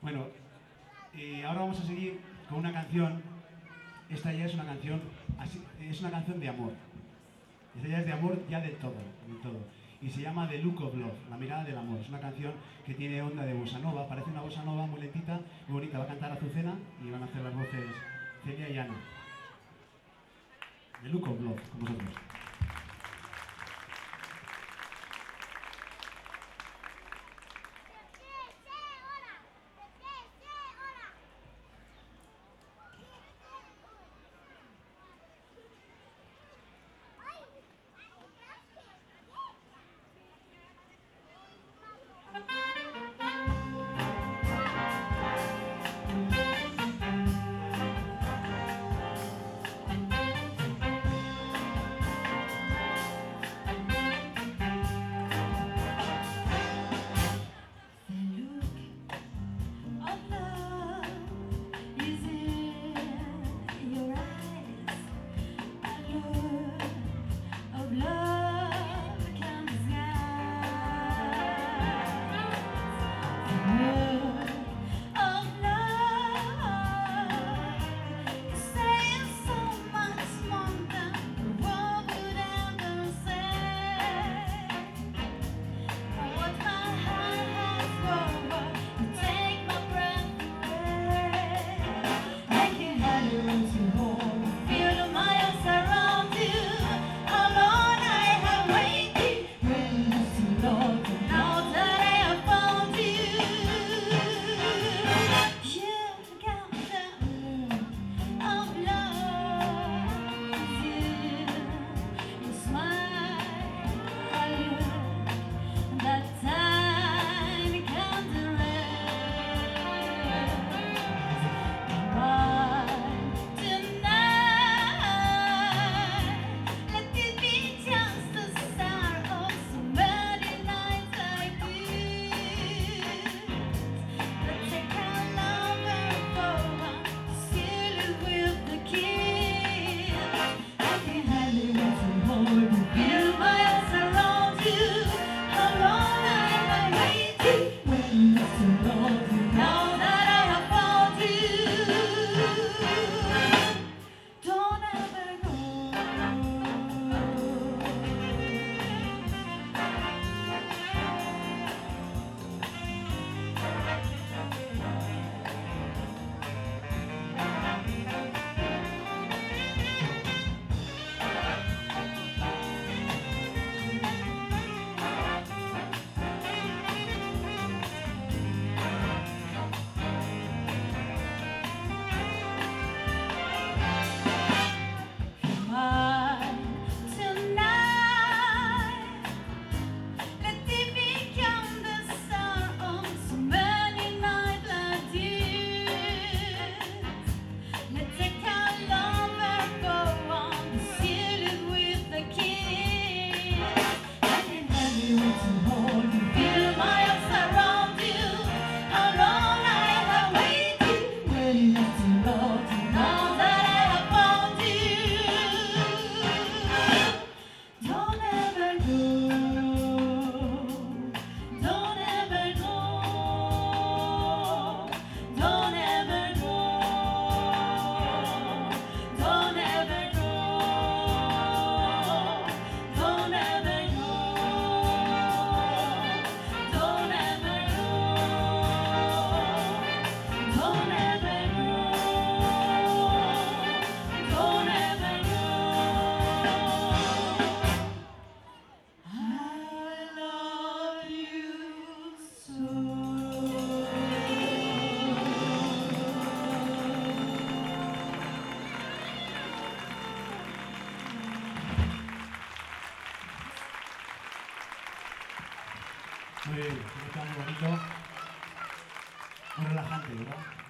Bueno, ahora vamos a seguir con una canción. Esta ya es una canción, es una canción de amor. Esta ya es de amor, ya del todo, del todo. Y se llama The Look of Love, la mirada del amor. Es una canción que tiene onda de bossa nova, parece una bossa nova muy lentita, muy bonita. Va a cantar Azucena y van a hacer las voces Celia y Ana. The Look of Love, con vosotros. Muy bien, está muy bonito. Muy relajante, ¿verdad?